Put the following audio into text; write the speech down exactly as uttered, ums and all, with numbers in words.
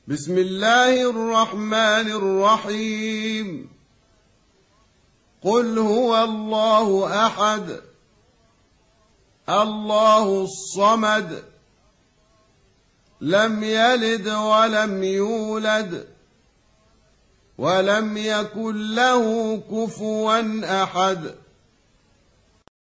بسم الله الرحمن الرحيم. قل هو الله أحد الله الصمد لم يلد ولم يولد ولم يكن له كفوا أحد.